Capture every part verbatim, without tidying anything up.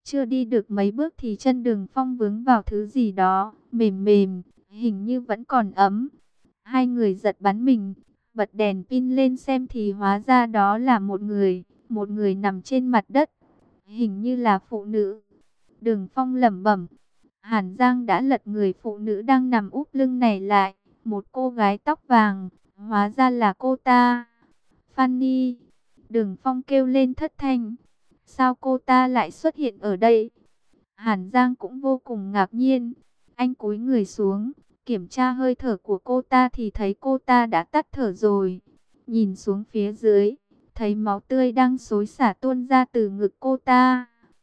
Chưa đi được mấy bước thì chân Đường Phong vướng vào thứ gì đó, mềm mềm, hình như vẫn còn ấm. Hai người giật bắn mình, bật đèn pin lên xem thì hóa ra đó là một người, một người nằm trên mặt đất, hình như là phụ nữ. Đường Phong lẩm bẩm, Hàn Giang đã lật người phụ nữ đang nằm úp lưng này lại, một cô gái tóc vàng, hóa ra là cô ta. Fanny, Đường Phong kêu lên thất thanh, sao cô ta lại xuất hiện ở đây? Hàn Giang cũng vô cùng ngạc nhiên, anh cúi người xuống, kiểm tra hơi thở của cô ta thì thấy cô ta đã tắt thở rồi. Nhìn xuống phía dưới, thấy máu tươi đang xối xả tuôn ra từ ngực cô ta.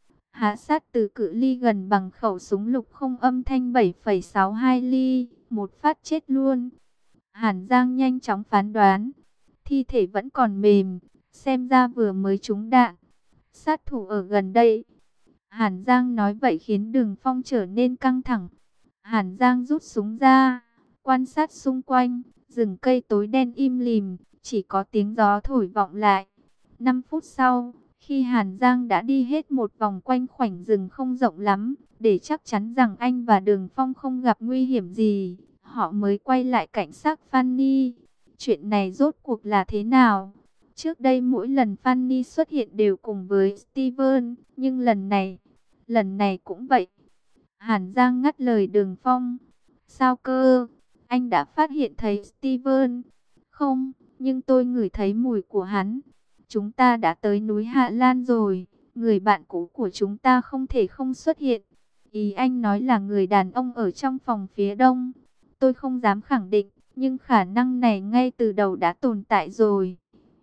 Hạ sát từ cự ly gần bằng khẩu súng lục không âm thanh bảy phẩy sáu hai ly, một phát chết luôn. Hàn Giang nhanh chóng phán đoán, thi thể vẫn còn mềm, xem ra vừa mới trúng đạn. Sát thủ ở gần đây. Hàn Giang nói vậy khiến Đường Phong trở nên căng thẳng. Hàn Giang rút súng ra, quan sát xung quanh, rừng cây tối đen im lìm, chỉ có tiếng gió thổi vọng lại. năm phút sau, khi Hàn Giang đã đi hết một vòng quanh khoảnh rừng không rộng lắm, để chắc chắn rằng anh và Đường Phong không gặp nguy hiểm gì, họ mới quay lại cảnh sát Fanny. Chuyện này rốt cuộc là thế nào? Trước đây mỗi lần Fanny xuất hiện đều cùng với Steven, nhưng lần này, lần này cũng vậy. Hàn Giang ngắt lời Đường Phong. Sao cơ? Anh đã phát hiện thấy Steven? Không, nhưng tôi ngửi thấy mùi của hắn. Chúng ta đã tới núi Hạ Lan rồi, người bạn cũ của chúng ta không thể không xuất hiện. Ý anh nói là người đàn ông ở trong phòng phía đông. Tôi không dám khẳng định, nhưng khả năng này ngay từ đầu đã tồn tại rồi.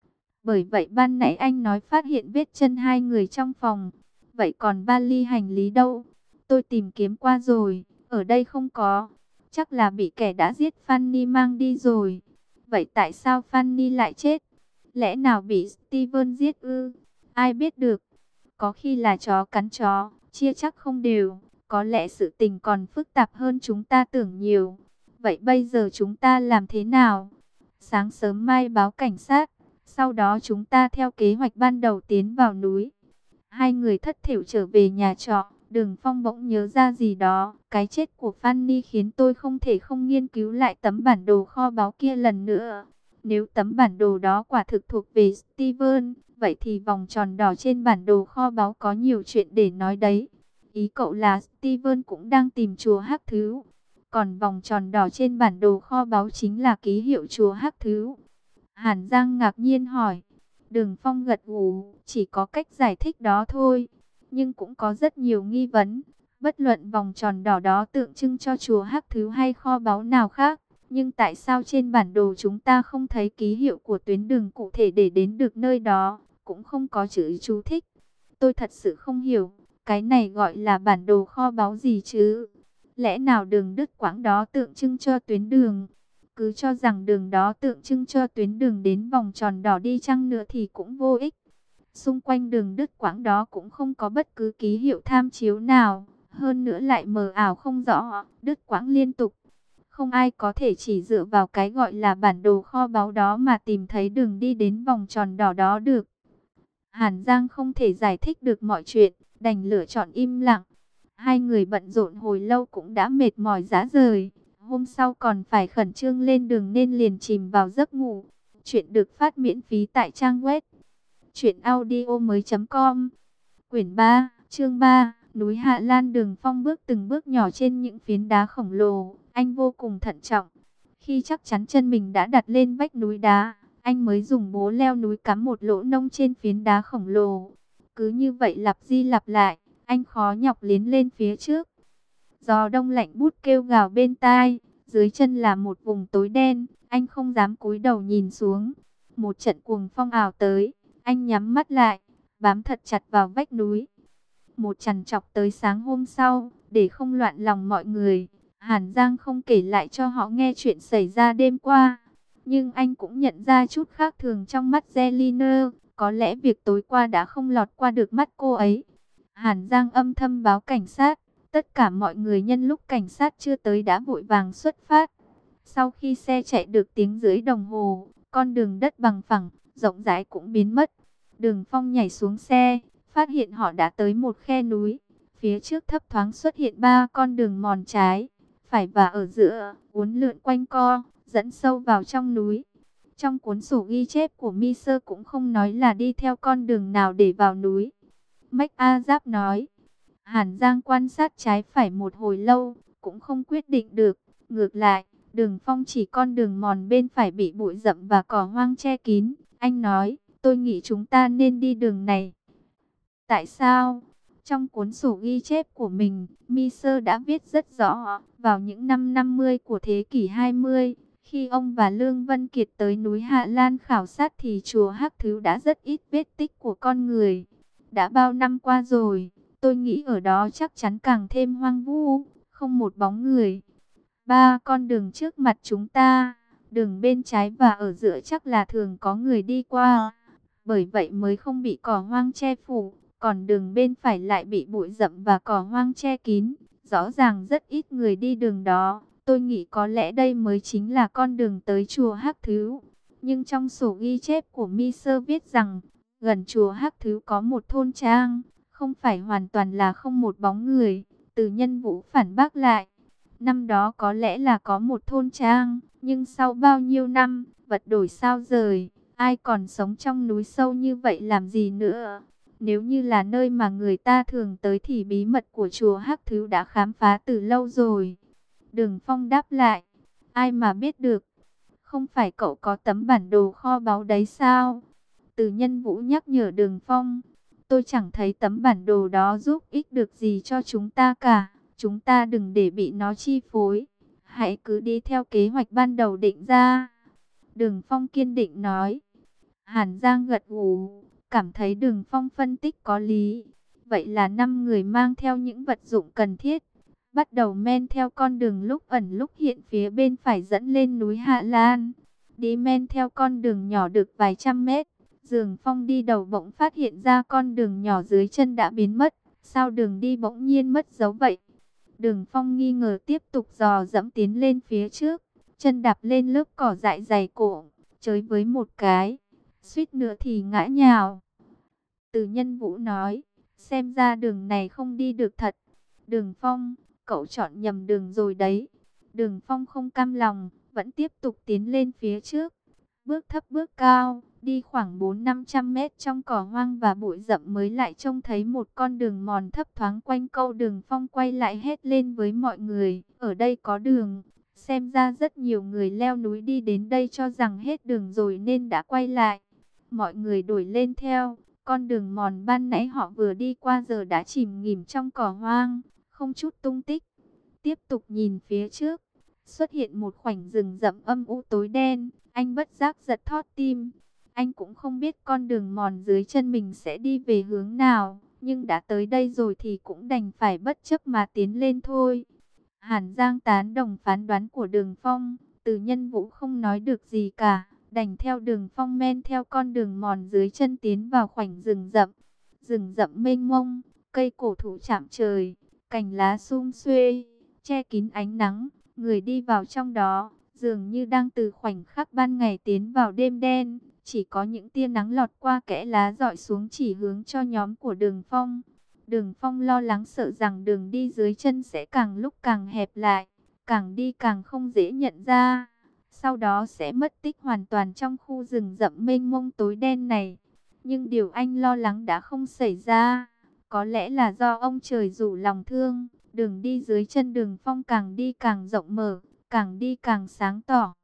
Bởi vậy ban nãy anh nói phát hiện vết chân hai người trong phòng. Vậy còn vali hành lý đâu? Tôi tìm kiếm qua rồi, ở đây không có. Chắc là bị kẻ đã giết Fanny mang đi rồi. Vậy tại sao Fanny lại chết? Lẽ nào bị Steven giết ư? Ai biết được. Có khi là chó cắn chó, chia chắc không đều. Có lẽ sự tình còn phức tạp hơn chúng ta tưởng nhiều. Vậy bây giờ chúng ta làm thế nào? Sáng sớm mai báo cảnh sát. Sau đó chúng ta theo kế hoạch ban đầu tiến vào núi. Hai người thất thểu trở về nhà trọ. Đường Phong bỗng nhớ ra gì đó. Cái chết của Fanny khiến tôi không thể không nghiên cứu lại tấm bản đồ kho báu kia lần nữa. Nếu tấm bản đồ đó quả thực thuộc về Steven, vậy thì vòng tròn đỏ trên bản đồ kho báu có nhiều chuyện để nói đấy. Ý cậu là Steven cũng đang tìm chùa Hắc Thứ. Còn vòng tròn đỏ trên bản đồ kho báu chính là ký hiệu chùa Hắc Thứ. Hàn Giang ngạc nhiên hỏi. Đường Phong gật gù, chỉ có cách giải thích đó thôi. Nhưng cũng có rất nhiều nghi vấn. Bất luận vòng tròn đỏ đó tượng trưng cho chùa Hắc Thứ hay kho báu nào khác. Nhưng tại sao trên bản đồ chúng ta không thấy ký hiệu của tuyến đường cụ thể để đến được nơi đó, cũng không có chữ chú thích. Tôi thật sự không hiểu, cái này gọi là bản đồ kho báu gì chứ? Lẽ nào đường đứt quãng đó tượng trưng cho tuyến đường? Cứ cho rằng đường đó tượng trưng cho tuyến đường đến vòng tròn đỏ đi chăng nữa thì cũng vô ích. Xung quanh đường đứt quãng đó cũng không có bất cứ ký hiệu tham chiếu nào, hơn nữa lại mờ ảo không rõ, đứt quãng liên tục. Không ai có thể chỉ dựa vào cái gọi là bản đồ kho báu đó mà tìm thấy đường đi đến vòng tròn đỏ đó được. Hàn Giang không thể giải thích được mọi chuyện, đành lựa chọn im lặng. Hai người bận rộn hồi lâu cũng đã mệt mỏi rã rời. Hôm sau còn phải khẩn trương lên đường nên liền chìm vào giấc ngủ. Chuyện được phát miễn phí tại trang web truyện audio mới chấm com. Quyển ba, chương ba, núi Hạ Lan. Đường Phong bước từng bước nhỏ trên những phiến đá khổng lồ. Anh vô cùng thận trọng. Khi chắc chắn chân mình đã đặt lên vách núi đá, anh mới dùng bố leo núi cắm một lỗ nông trên phiến đá khổng lồ. Cứ như vậy lặp đi lặp lại, anh khó nhọc tiến lên phía trước. Gió đông lạnh bút kêu gào bên tai, dưới chân là một vùng tối đen, anh không dám cúi đầu nhìn xuống. Một trận cuồng phong ảo tới, anh nhắm mắt lại, bám thật chặt vào vách núi. Một chằn chọc tới sáng hôm sau, để không loạn lòng mọi người, Hàn Giang không kể lại cho họ nghe chuyện xảy ra đêm qua. Nhưng anh cũng nhận ra chút khác thường trong mắt Zelina, có lẽ việc tối qua đã không lọt qua được mắt cô ấy. Hàn Giang âm thầm báo cảnh sát. Tất cả mọi người nhân lúc cảnh sát chưa tới đã vội vàng xuất phát. Sau khi xe chạy được tiếng rưỡi đồng hồ, con đường đất bằng phẳng, rộng rãi cũng biến mất. Đường Phong nhảy xuống xe, phát hiện họ đã tới một khe núi. phía trước thấp thoáng xuất hiện ba con đường mòn trái, phải và ở giữa, uốn lượn quanh co, dẫn sâu vào trong núi. Trong cuốn sổ ghi chép của Mi Sơ cũng không nói là đi theo con đường nào để vào núi. Mách A Giáp nói, Hàn Giang quan sát trái phải một hồi lâu, cũng không quyết định được. Ngược lại, đường phong chỉ con đường mòn bên phải bị bụi rậm và cỏ hoang che kín. Anh nói, tôi nghĩ chúng ta nên đi đường này. Tại sao? Trong cuốn sổ ghi chép của mình, Mi Sơ đã viết rất rõ, vào những năm năm mươi của thế kỷ hai mươi, khi ông và Lương Vân Kiệt tới núi Hạ Lan khảo sát thì chùa Hắc Thứ đã rất ít vết tích của con người. Đã bao năm qua rồi, tôi nghĩ ở đó chắc chắn càng thêm hoang vu, không một bóng người. Ba con đường trước mặt chúng ta, đường bên trái và ở giữa chắc là thường có người đi qua, bởi vậy mới không bị cỏ hoang che phủ. Còn đường bên phải lại bị bụi rậm và cỏ hoang che kín, rõ ràng rất ít người đi đường đó. Tôi nghĩ có lẽ đây mới chính là con đường tới chùa Hắc Thứ. Nhưng trong sổ ghi chép của Mi Sơ viết rằng, gần chùa Hắc Thứ có một thôn trang, không phải hoàn toàn là không một bóng người. Từ Nhân Vũ phản bác lại, năm đó có lẽ là có một thôn trang, nhưng sau bao nhiêu năm, vật đổi sao rời, ai còn sống trong núi sâu như vậy làm gì nữa. Nếu như là nơi mà người ta thường tới thì bí mật của chùa Hắc Thứ đã khám phá từ lâu rồi. Đường Phong đáp lại, ai mà biết được, không phải cậu có tấm bản đồ kho báu đấy sao? Từ Nhân Vũ nhắc nhở Đường Phong, tôi chẳng thấy tấm bản đồ đó giúp ích được gì cho chúng ta cả. Chúng ta đừng để bị nó chi phối, hãy cứ đi theo kế hoạch ban đầu định ra. Đường Phong kiên định nói. Hàn Giang gật gù, cảm thấy Đường Phong phân tích có lý. Vậy là năm người mang theo những vật dụng cần thiết, bắt đầu men theo con đường lúc ẩn lúc hiện phía bên phải dẫn lên núi Hạ Lan. Đi men theo con đường nhỏ được vài trăm mét, Đường Phong đi đầu bỗng phát hiện ra con đường nhỏ dưới chân đã biến mất. Sao đường đi bỗng nhiên mất dấu vậy? Đường Phong nghi ngờ tiếp tục dò dẫm tiến lên phía trước, chân đạp lên lớp cỏ dại dày cộm, chới với một cái, suýt nữa thì ngã nhào. Từ Nhân Vũ nói, xem ra đường này không đi được thật. Đường Phong, cậu chọn nhầm đường rồi đấy. Đường Phong không cam lòng, vẫn tiếp tục tiến lên phía trước, bước thấp bước cao, đi khoảng bốn năm trăm mét trong cỏ hoang và bụi rậm mới lại trông thấy một con đường mòn thấp thoáng quanh câu. Đường Phong quay lại hét lên với mọi người, ở đây có đường. Xem ra rất nhiều người leo núi đi đến đây cho rằng hết đường rồi nên đã quay lại. Mọi người đuổi lên theo, con đường mòn ban nãy họ vừa đi qua giờ đã chìm nghỉm trong cỏ hoang, không chút tung tích. Tiếp tục nhìn phía trước, xuất hiện một khoảnh rừng rậm âm u tối đen, anh bất giác giật thót tim. Anh cũng không biết con đường mòn dưới chân mình sẽ đi về hướng nào, nhưng đã tới đây rồi thì cũng đành phải bất chấp mà tiến lên thôi. Hàn Giang tán đồng phán đoán của Đường Phong, Từ Nhân Vũ không nói được gì cả, đành theo Đường Phong men theo con đường mòn dưới chân tiến vào khoảnh rừng rậm. Rừng rậm mênh mông, cây cổ thụ chạm trời, cành lá sum xuê, che kín ánh nắng, người đi vào trong đó, dường như đang từ khoảnh khắc ban ngày tiến vào đêm đen, chỉ có những tia nắng lọt qua kẽ lá rọi xuống chỉ hướng cho nhóm của Đường Phong. Đường Phong lo lắng sợ rằng đường đi dưới chân sẽ càng lúc càng hẹp lại, càng đi càng không dễ nhận ra, sau đó sẽ mất tích hoàn toàn trong khu rừng rậm mênh mông tối đen này. Nhưng điều anh lo lắng đã không xảy ra, có lẽ là do ông trời rủ lòng thương, đường đi dưới chân Đường Phong càng đi càng rộng mở, càng đi càng sáng tỏ.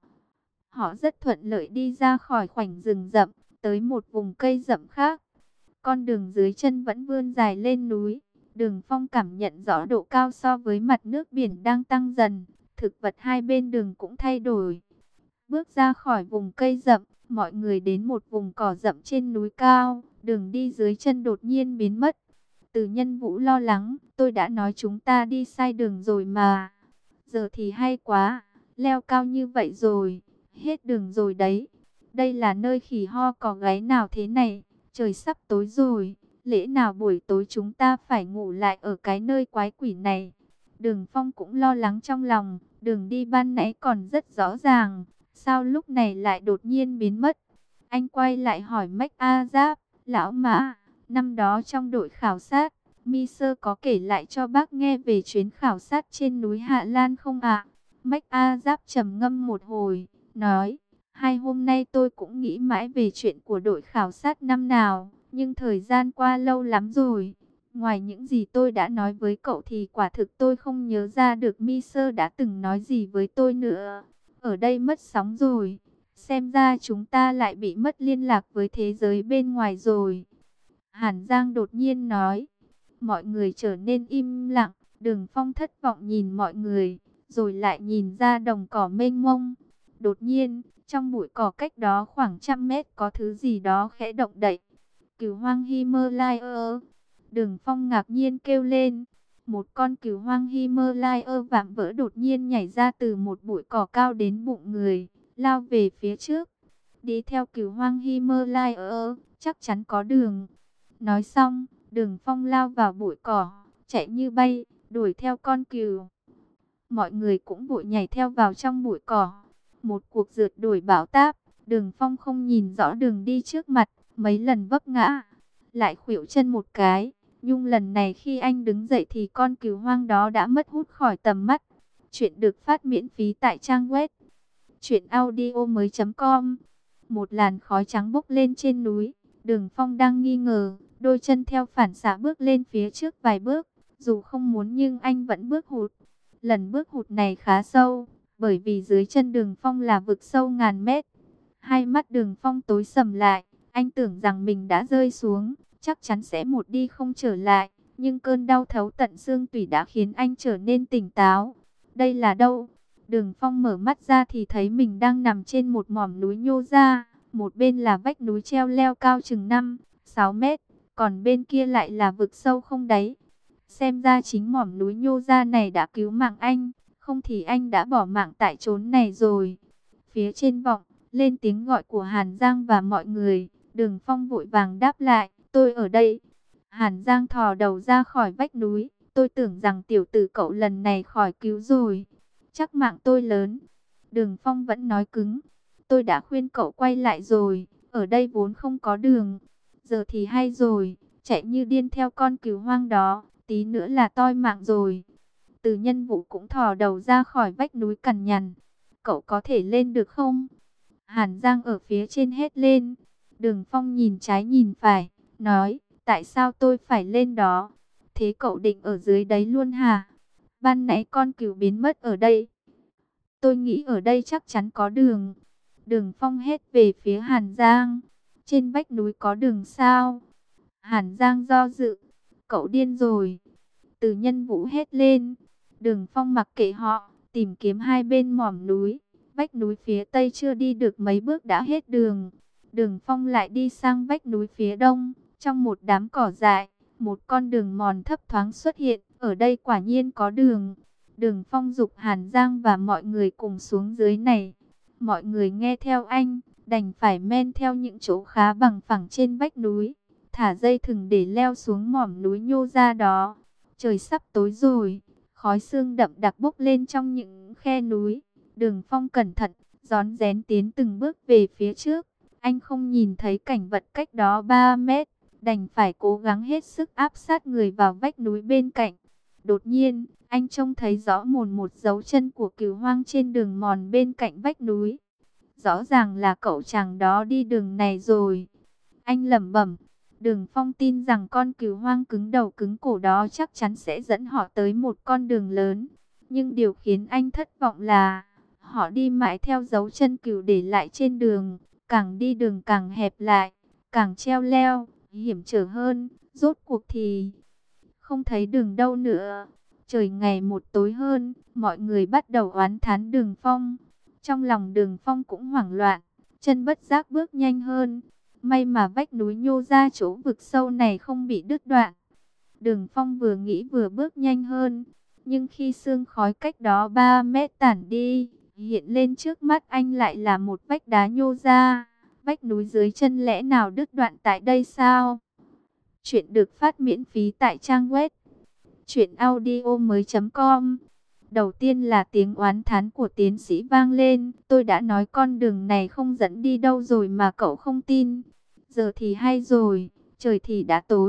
Họ rất thuận lợi đi ra khỏi khoảnh rừng rậm, tới một vùng cây rậm khác. Con đường dưới chân vẫn vươn dài lên núi. Đường Phong cảm nhận rõ độ cao so với mặt nước biển đang tăng dần. Thực vật hai bên đường cũng thay đổi. Bước ra khỏi vùng cây rậm, mọi người đến một vùng cỏ rậm trên núi cao. Đường đi dưới chân đột nhiên biến mất. Từ Nhân Vũ lo lắng, tôi đã nói chúng ta đi sai đường rồi mà. Giờ thì hay quá, leo cao như vậy rồi, hết đường rồi đấy. Đây là nơi khỉ ho cò gáy nào thế này? Trời sắp tối rồi, lẽ nào buổi tối chúng ta phải ngủ lại ở cái nơi quái quỷ này? Đường Phong cũng lo lắng trong lòng, đường đi ban nãy còn rất rõ ràng, sao lúc này lại đột nhiên biến mất? Anh quay lại hỏi Mách A Giáp, lão Mã, năm đó trong đội khảo sát, Miser có kể lại cho bác nghe về chuyến khảo sát trên núi Hạ Lan không ạ? Mách A Giáp trầm ngâm một hồi, nói, hai hôm nay tôi cũng nghĩ mãi về chuyện của đội khảo sát năm nào, nhưng thời gian qua lâu lắm rồi. Ngoài những gì tôi đã nói với cậu thì quả thực tôi không nhớ ra được Miser đã từng nói gì với tôi nữa. Ở đây mất sóng rồi, xem ra chúng ta lại bị mất liên lạc với thế giới bên ngoài rồi. Hàn Giang đột nhiên nói. Mọi người trở nên im lặng, Đường Phong thất vọng nhìn mọi người, rồi lại nhìn ra đồng cỏ mênh mông. Đột nhiên, trong bụi cỏ cách đó khoảng trăm mét có thứ gì đó khẽ động đậy. Cừu hoang Himalaya. Đường Phong ngạc nhiên kêu lên. Một con cừu hoang Himalaya vạm vỡ đột nhiên nhảy ra từ một bụi cỏ cao đến bụng người, lao về phía trước. Đi theo cừu hoang Himalaya, chắc chắn có đường. Nói xong, Đường Phong lao vào bụi cỏ, chạy như bay, đuổi theo con cừu. Mọi người cũng vội nhảy theo vào trong bụi cỏ. Một cuộc rượt đuổi bão táp, Đường Phong không nhìn rõ đường đi trước mặt, mấy lần vấp ngã, lại khuỵu chân một cái. Nhưng lần này khi anh đứng dậy thì con cừu hoang đó đã mất hút khỏi tầm mắt. Chuyện được phát miễn phí tại trang web truyện audio mới chấm com. Một làn khói trắng bốc lên trên núi, Đường Phong đang nghi ngờ, đôi chân theo phản xạ bước lên phía trước vài bước, dù không muốn nhưng anh vẫn bước hụt. Lần bước hụt này khá sâu, bởi vì dưới chân Đường Phong là vực sâu ngàn mét. Hai mắt Đường Phong tối sầm lại, anh tưởng rằng mình đã rơi xuống, chắc chắn sẽ một đi không trở lại, nhưng cơn đau thấu tận xương tủy đã khiến anh trở nên tỉnh táo. Đây là đâu? Đường Phong mở mắt ra thì thấy mình đang nằm trên một mỏm núi nhô ra, một bên là vách núi treo leo cao chừng năm, sáu mét, còn bên kia lại là vực sâu không đáy. Xem ra chính mỏm núi nhô ra này đã cứu mạng anh, không thì anh đã bỏ mạng tại chốn này rồi. Phía trên vọng lên tiếng gọi của Hàn Giang và mọi người, Đường Phong vội vàng đáp lại, tôi ở đây. Hàn Giang thò đầu ra khỏi vách núi, tôi tưởng rằng tiểu tử cậu lần này khỏi cứu rồi. Chắc mạng tôi lớn. Đường Phong vẫn nói cứng, tôi đã khuyên cậu quay lại rồi, ở đây vốn không có đường. Giờ thì hay rồi, chạy như điên theo con cừu hoang đó, tí nữa là toi mạng rồi. Từ Nhân Vũ cũng thò đầu ra khỏi vách núi cằn nhằn, cậu có thể lên được không? Hàn Giang ở phía trên hét lên. Đường Phong nhìn trái nhìn phải, nói, tại sao tôi phải lên đó? Thế cậu định ở dưới đấy luôn hả? Ban nãy con cừu biến mất ở đây. Tôi nghĩ ở đây chắc chắn có đường. Đường Phong hét về phía Hàn Giang. Trên vách núi có đường sao? Hàn Giang do dự. Cậu điên rồi. Từ Nhân Vũ hét lên. Đường Phong mặc kệ họ, tìm kiếm hai bên mỏm núi. Vách núi phía tây chưa đi được mấy bước đã hết đường. Đường Phong lại đi sang vách núi phía đông. Trong một đám cỏ dại, một con đường mòn thấp thoáng xuất hiện. Ở đây quả nhiên có đường. Đường Phong giục Hàn Giang và mọi người cùng xuống dưới này. Mọi người nghe theo anh, đành phải men theo những chỗ khá bằng phẳng trên vách núi, thả dây thừng để leo xuống mỏm núi nhô ra đó. Trời sắp tối rồi, khói sương đậm đặc bốc lên trong những khe núi. Đường Phong cẩn thận, rón rén tiến từng bước về phía trước. Anh không nhìn thấy cảnh vật cách đó ba mét, đành phải cố gắng hết sức áp sát người vào vách núi bên cạnh. Đột nhiên, anh trông thấy rõ mồn một dấu chân của cừu hoang trên đường mòn bên cạnh vách núi. Rõ ràng là cậu chàng đó đi đường này rồi. Anh lẩm bẩm. Đường Phong tin rằng con cừu hoang cứng đầu cứng cổ đó chắc chắn sẽ dẫn họ tới một con đường lớn. Nhưng điều khiến anh thất vọng là họ đi mãi theo dấu chân cừu để lại trên đường. Càng đi đường càng hẹp lại, càng treo leo, hiểm trở hơn. Rốt cuộc thì không thấy đường đâu nữa. Trời ngày một tối hơn, mọi người bắt đầu oán thán Đường Phong. Trong lòng Đường Phong cũng hoảng loạn, chân bất giác bước nhanh hơn. May mà vách núi nhô ra chỗ vực sâu này không bị đứt đoạn. Đường Phong vừa nghĩ vừa bước nhanh hơn. Nhưng khi sương khói cách đó ba mét tản đi, hiện lên trước mắt anh lại là một vách đá nhô ra. Vách núi dưới chân lẽ nào đứt đoạn tại đây sao? Chuyện được phát miễn phí tại trang web truyện audio mới chấm com. Đầu tiên là tiếng oán thán của tiến sĩ vang lên. Tôi đã nói con đường này không dẫn đi đâu rồi mà cậu không tin. Giờ thì hay rồi, trời thì đã tối.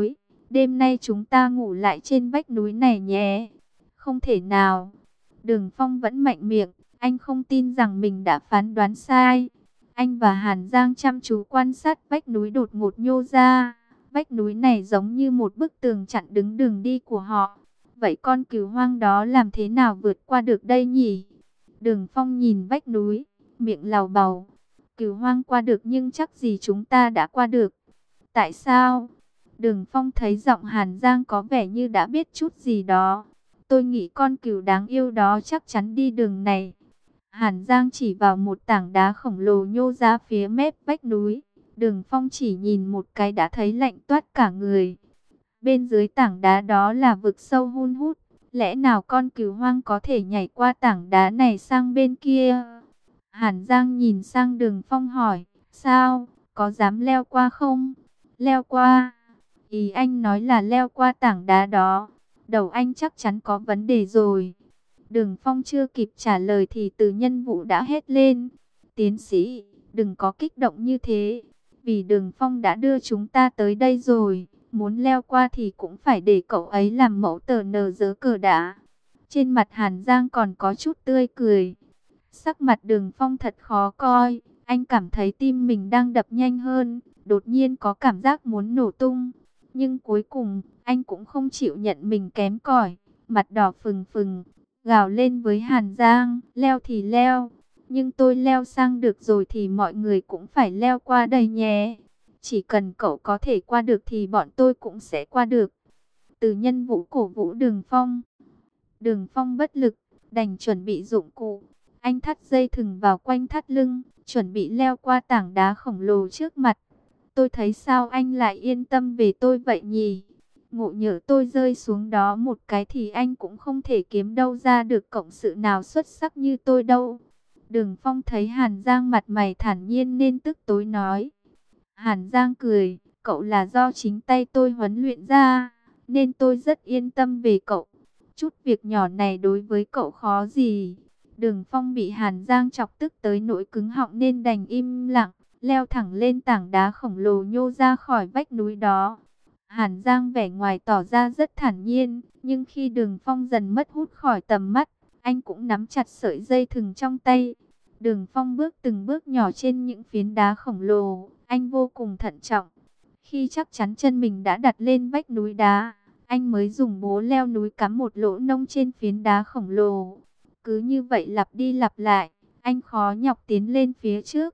Đêm nay chúng ta ngủ lại trên vách núi này nhé. Không thể nào. Đường Phong vẫn mạnh miệng. Anh không tin rằng mình đã phán đoán sai. Anh và Hàn Giang chăm chú quan sát vách núi đột ngột nhô ra. Vách núi này giống như một bức tường chặn đứng đường đi của họ. Vậy con cừu hoang đó làm thế nào vượt qua được đây nhỉ? Đường Phong nhìn vách núi, miệng lào bào. Cừu hoang qua được nhưng chắc gì chúng ta đã qua được. Tại sao? Đường Phong thấy giọng Hàn Giang có vẻ như đã biết chút gì đó. Tôi nghĩ con cừu đáng yêu đó chắc chắn đi đường này. Hàn Giang chỉ vào một tảng đá khổng lồ nhô ra phía mép vách núi. Đường Phong chỉ nhìn một cái đã thấy lạnh toát cả người. Bên dưới tảng đá đó là vực sâu hun hút. Lẽ nào con cừu hoang có thể nhảy qua tảng đá này sang bên kia? Hàn Giang nhìn sang Đường Phong hỏi, sao, có dám leo qua không? Leo qua? Ý anh nói là leo qua tảng đá đó. Đầu anh chắc chắn có vấn đề rồi. Đường Phong chưa kịp trả lời thì Từ Nhân Vũ đã hét lên. Tiến sĩ, đừng có kích động như thế. Vì Đường Phong đã đưa chúng ta tới đây rồi. Muốn leo qua thì cũng phải để cậu ấy làm mẫu tờ nờ dớ cờ đã. Trên mặt Hàn Giang còn có chút tươi cười. Sắc mặt Đường Phong thật khó coi. Anh cảm thấy tim mình đang đập nhanh hơn. Đột nhiên có cảm giác muốn nổ tung. Nhưng cuối cùng, anh cũng không chịu nhận mình kém cỏi. Mặt đỏ phừng phừng, gào lên với Hàn Giang, leo thì leo. Nhưng tôi leo sang được rồi thì mọi người cũng phải leo qua đây nhé. Chỉ cần cậu có thể qua được thì bọn tôi cũng sẽ qua được. Từ Nhân Vũ cổ vũ Đường Phong. Đường Phong bất lực, đành chuẩn bị dụng cụ. Anh thắt dây thừng vào quanh thắt lưng, chuẩn bị leo qua tảng đá khổng lồ trước mặt. Tôi thấy sao anh lại yên tâm về tôi vậy nhỉ? Ngộ nhỡ tôi rơi xuống đó một cái thì anh cũng không thể kiếm đâu ra được cộng sự nào xuất sắc như tôi đâu. Đường Phong thấy Hàn Giang mặt mày thản nhiên nên tức tối nói. Hàn Giang cười, cậu là do chính tay tôi huấn luyện ra, nên tôi rất yên tâm về cậu. Chút việc nhỏ này đối với cậu khó gì? Đường Phong bị Hàn Giang chọc tức tới nỗi cứng họng nên đành im lặng, leo thẳng lên tảng đá khổng lồ nhô ra khỏi vách núi đó. Hàn Giang vẻ ngoài tỏ ra rất thản nhiên, nhưng khi Đường Phong dần mất hút khỏi tầm mắt, anh cũng nắm chặt sợi dây thừng trong tay. Đường Phong bước từng bước nhỏ trên những phiến đá khổng lồ, anh vô cùng thận trọng. Khi chắc chắn chân mình đã đặt lên vách núi đá, anh mới dùng búa leo núi cắm một lỗ nông trên phiến đá khổng lồ. Cứ như vậy lặp đi lặp lại, anh khó nhọc tiến lên phía trước.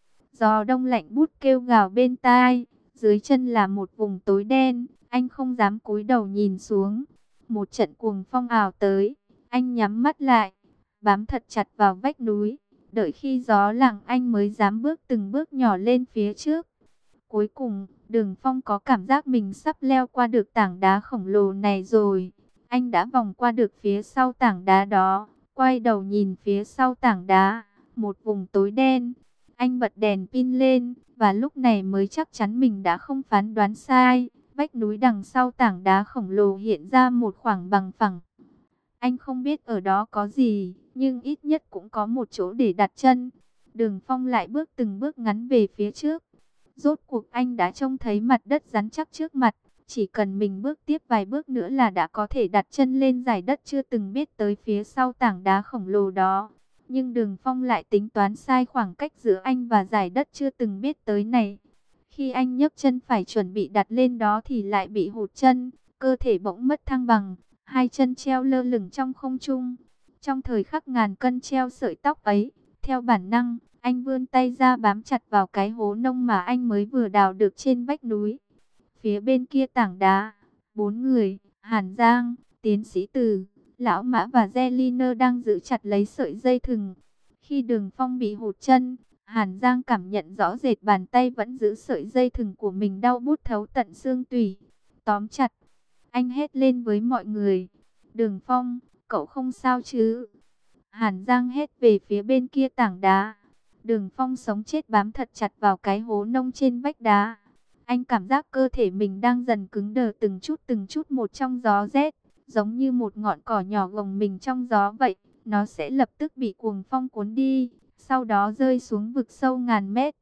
Gió đông lạnh bút kêu gào bên tai, dưới chân là một vùng tối đen, anh không dám cúi đầu nhìn xuống. Một trận cuồng phong ảo tới, anh nhắm mắt lại, bám thật chặt vào vách núi. Đợi khi gió lặng anh mới dám bước từng bước nhỏ lên phía trước. Cuối cùng, Đường Phong có cảm giác mình sắp leo qua được tảng đá khổng lồ này rồi. Anh đã vòng qua được phía sau tảng đá đó, quay đầu nhìn phía sau tảng đá, một vùng tối đen. Anh bật đèn pin lên, và lúc này mới chắc chắn mình đã không phán đoán sai. Vách núi đằng sau tảng đá khổng lồ hiện ra một khoảng bằng phẳng. Anh không biết ở đó có gì, nhưng ít nhất cũng có một chỗ để đặt chân. Đường Phong lại bước từng bước ngắn về phía trước. Rốt cuộc anh đã trông thấy mặt đất rắn chắc trước mặt. Chỉ cần mình bước tiếp vài bước nữa là đã có thể đặt chân lên dải đất chưa từng biết tới phía sau tảng đá khổng lồ đó. Nhưng Đường Phong lại tính toán sai khoảng cách giữa anh và dải đất chưa từng biết tới này. Khi anh nhấc chân phải chuẩn bị đặt lên đó thì lại bị hụt chân, cơ thể bỗng mất thăng bằng, hai chân treo lơ lửng trong không trung. Trong thời khắc ngàn cân treo sợi tóc ấy, theo bản năng, anh vươn tay ra bám chặt vào cái hố nông mà anh mới vừa đào được trên vách núi. Phía bên kia tảng đá, bốn người, Hàn Giang, Tiến sĩ Từ, Lão Mã và Zeliner đang giữ chặt lấy sợi dây thừng. Khi Đường Phong bị hụt chân, Hàn Giang cảm nhận rõ rệt bàn tay vẫn giữ sợi dây thừng của mình đau buốt thấu tận xương tủy. Tóm chặt, anh hét lên với mọi người. Đường Phong, cậu không sao chứ? Hàn Giang hét về phía bên kia tảng đá. Đường Phong sống chết bám thật chặt vào cái hố nông trên vách đá. Anh cảm giác cơ thể mình đang dần cứng đờ từng chút từng chút một trong gió rét, giống như một ngọn cỏ nhỏ gồng mình trong gió vậy. Nó sẽ lập tức bị cuồng phong cuốn đi, sau đó rơi xuống vực sâu ngàn mét.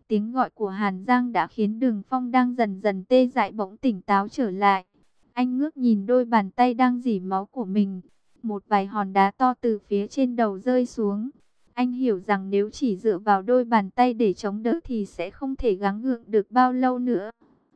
tiếng gọi của Hàn Giang đã khiến Đường Phong đang dần dần tê dại bỗng tỉnh táo trở lại. Anh ngước nhìn đôi bàn tay đang rỉ máu của mình. Một vài hòn đá to từ phía trên đầu rơi xuống. Anh hiểu rằng nếu chỉ dựa vào đôi bàn tay để chống đỡ thì sẽ không thể gắng gượng được bao lâu nữa.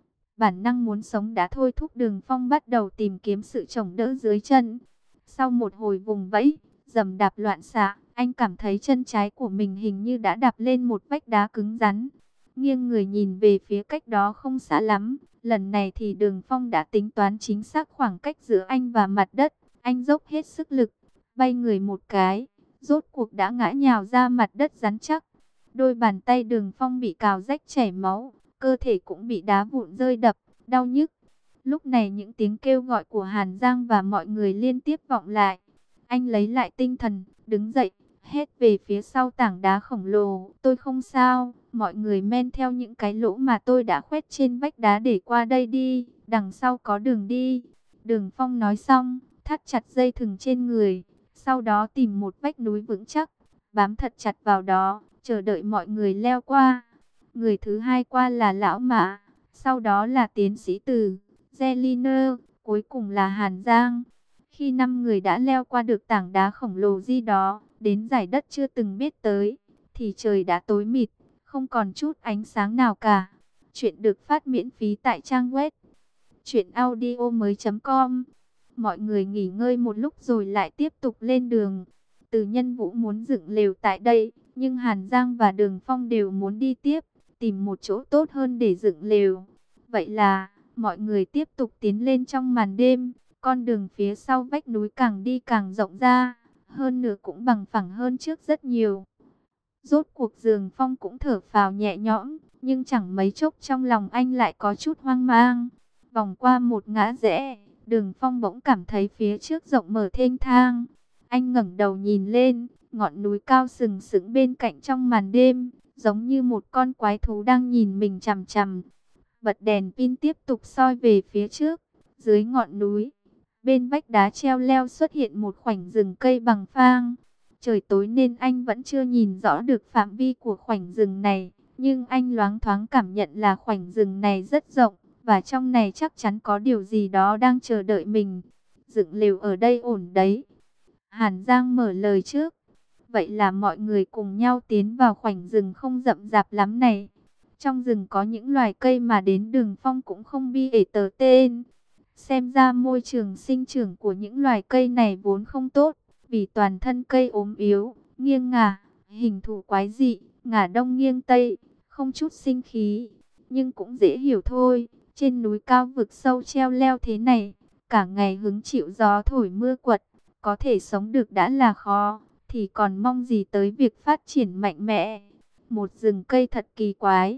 Bản năng muốn sống đã thôi thúc Đường Phong bắt đầu tìm kiếm sự chống đỡ dưới chân. Sau một hồi vùng vẫy, dầm đạp loạn xạ, anh cảm thấy chân trái của mình hình như đã đạp lên một vách đá cứng rắn. Nghiêng người nhìn về phía cách đó không xa lắm. Lần này thì Đường Phong đã tính toán chính xác khoảng cách giữa anh và mặt đất. Anh dốc hết sức lực, bay người một cái, rốt cuộc đã ngã nhào ra mặt đất rắn chắc. Đôi bàn tay Đường Phong bị cào rách chảy máu, cơ thể cũng bị đá vụn rơi đập, đau nhức. Lúc này những tiếng kêu gọi của Hàn Giang và mọi người liên tiếp vọng lại. Anh lấy lại tinh thần, đứng dậy, hét về phía sau tảng đá khổng lồ. Tôi không sao, mọi người men theo những cái lỗ mà tôi đã khoét trên vách đá để qua đây đi, đằng sau có đường đi. Đường Phong nói xong, thắt chặt dây thừng trên người, sau đó tìm một vách núi vững chắc, bám thật chặt vào đó, chờ đợi mọi người leo qua. Người thứ hai qua là Lão Mã, sau đó là Tiến sĩ Từ, Zeliner, cuối cùng là Hàn Giang. Khi năm người đã leo qua được tảng đá khổng lồ gì đó, đến giải đất chưa từng biết tới, thì trời đã tối mịt, không còn chút ánh sáng nào cả. Chuyện được phát miễn phí tại trang web truyện audio mới chấm com. Mọi người nghỉ ngơi một lúc rồi lại tiếp tục lên đường. Từ Nhân Vũ muốn dựng lều tại đây, nhưng Hàn Giang và Đường Phong đều muốn đi tiếp, tìm một chỗ tốt hơn để dựng lều. Vậy là, mọi người tiếp tục tiến lên trong màn đêm. Con đường phía sau vách núi càng đi càng rộng ra, hơn nữa cũng bằng phẳng hơn trước rất nhiều. Rốt cuộc Đường Phong cũng thở phào nhẹ nhõm, nhưng chẳng mấy chốc trong lòng anh lại có chút hoang mang. Vòng qua một ngã rẽ, Đường Phong bỗng cảm thấy phía trước rộng mở thênh thang. Anh ngẩng đầu nhìn lên, ngọn núi cao sừng sững bên cạnh trong màn đêm, giống như một con quái thú đang nhìn mình chằm chằm. Bật đèn pin tiếp tục soi về phía trước, dưới ngọn núi, bên vách đá treo leo xuất hiện một khoảnh rừng cây bằng phang. Trời tối nên anh vẫn chưa nhìn rõ được phạm vi của khoảnh rừng này, nhưng anh loáng thoáng cảm nhận là khoảnh rừng này rất rộng, và trong này chắc chắn có điều gì đó đang chờ đợi mình. Dựng lều ở đây ổn đấy. Hàn Giang mở lời trước. Vậy là mọi người cùng nhau tiến vào khoảnh rừng không rậm rạp lắm này. Trong rừng có những loài cây mà đến Đường Phong cũng không biết tờ tên. Xem ra môi trường sinh trưởng của những loài cây này vốn không tốt, vì toàn thân cây ốm yếu, nghiêng ngả, hình thù quái dị, ngả đông nghiêng tây, không chút sinh khí. Nhưng cũng dễ hiểu thôi, trên núi cao vực sâu treo leo thế này, cả ngày hứng chịu gió thổi mưa quật, có thể sống được đã là khó, thì còn mong gì tới việc phát triển mạnh mẽ. Một rừng cây thật kỳ quái.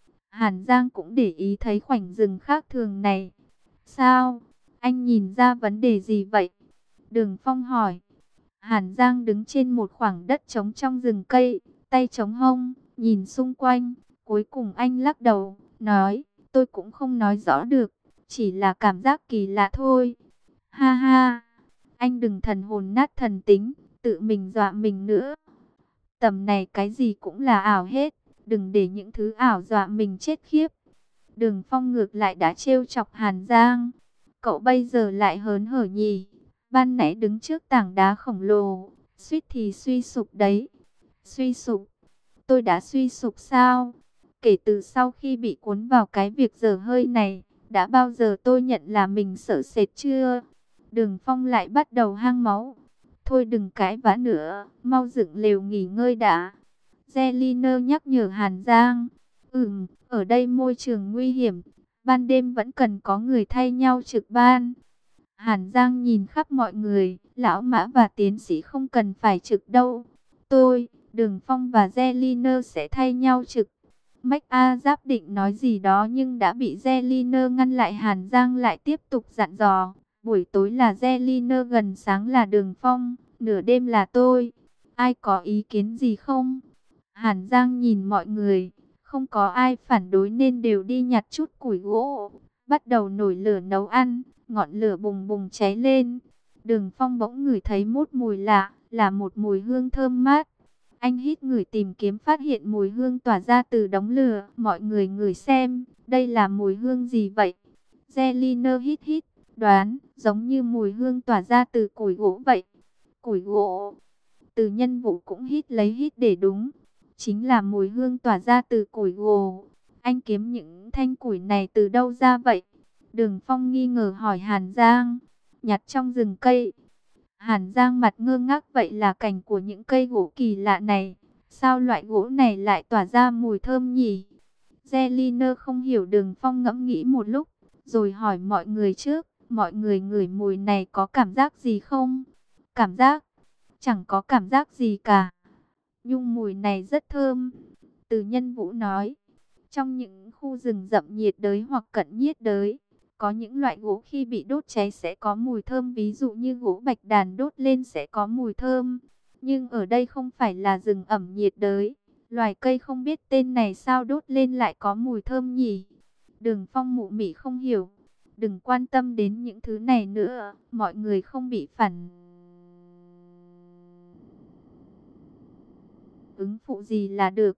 Hàn Giang cũng để ý thấy khoảnh rừng khác thường này. Sao? Anh nhìn ra vấn đề gì vậy? Đường Phong hỏi. Hàn Giang đứng trên một khoảng đất trống trong rừng cây, tay chống hông, nhìn xung quanh. Cuối cùng anh lắc đầu, nói, tôi cũng không nói rõ được, chỉ là cảm giác kỳ lạ thôi. Ha ha, anh đừng thần hồn nát thần tính, tự mình dọa mình nữa. Tầm này cái gì cũng là ảo hết, đừng để những thứ ảo dọa mình chết khiếp. Đường Phong ngược lại đã trêu chọc Hàn Giang. Cậu bây giờ lại hớn hở nhỉ? Ban nãy đứng trước tảng đá khổng lồ, suýt thì suy sụp đấy. Suy sụp? Tôi đã suy sụp sao? Kể từ sau khi bị cuốn vào cái việc dở hơi này, đã bao giờ tôi nhận là mình sợ sệt chưa? Đường Phong lại bắt đầu hăng máu. Thôi đừng cãi vã nữa, mau dựng lều nghỉ ngơi đã. Zeliner nhắc nhở Hàn Giang. Ừm, ở đây môi trường nguy hiểm, ban đêm vẫn cần có người thay nhau trực ban. Hàn Giang nhìn khắp mọi người, Lão Mã và Tiến sĩ không cần phải trực đâu. Tôi, Đường Phong và Zeliner sẽ thay nhau trực. Mách A Giáp định nói gì đó nhưng đã bị Zeliner ngăn lại. Hàn Giang lại tiếp tục dặn dò. Buổi tối là Zeliner, gần sáng là Đường Phong, nửa đêm là tôi. Ai có ý kiến gì không? Hàn Giang nhìn mọi người, không có ai phản đối nên đều đi nhặt chút củi gỗ, bắt đầu nổi lửa nấu ăn. Ngọn lửa bùng bùng cháy lên. Đường Phong bỗng ngửi thấy một mùi lạ, là một mùi hương thơm mát. Anh hít ngửi tìm kiếm phát hiện mùi hương tỏa ra từ đống lửa. Mọi người ngửi xem, đây là mùi hương gì vậy? Zelina hít hít, đoán, giống như mùi hương tỏa ra từ củi gỗ vậy. Củi gỗ. Từ Nhân Vũ cũng hít lấy hít để đúng. Chính là mùi hương tỏa ra từ củi gỗ. Anh kiếm những thanh củi này từ đâu ra vậy? Đường Phong nghi ngờ hỏi Hàn Giang. Nhặt trong rừng cây. Hàn Giang mặt ngơ ngác, vậy là cảnh của những cây gỗ kỳ lạ này. Sao loại gỗ này lại tỏa ra mùi thơm nhỉ? Zelina không hiểu. Đường Phong ngẫm nghĩ một lúc, rồi hỏi mọi người trước. Mọi người ngửi mùi này có cảm giác gì không? Cảm giác? Chẳng có cảm giác gì cả. Nhưng mùi này rất thơm. Từ Nhân Vũ nói. Trong những khu rừng rậm nhiệt đới hoặc cận nhiệt đới, có những loại gỗ khi bị đốt cháy sẽ có mùi thơm, ví dụ như gỗ bạch đàn đốt lên sẽ có mùi thơm. Nhưng ở đây không phải là rừng ẩm nhiệt đới. Loài cây không biết tên này sao đốt lên lại có mùi thơm nhỉ? Đường Phong mụ mị không hiểu. Đừng quan tâm đến những thứ này nữa, mọi người không bị phản ứng phụ gì là được.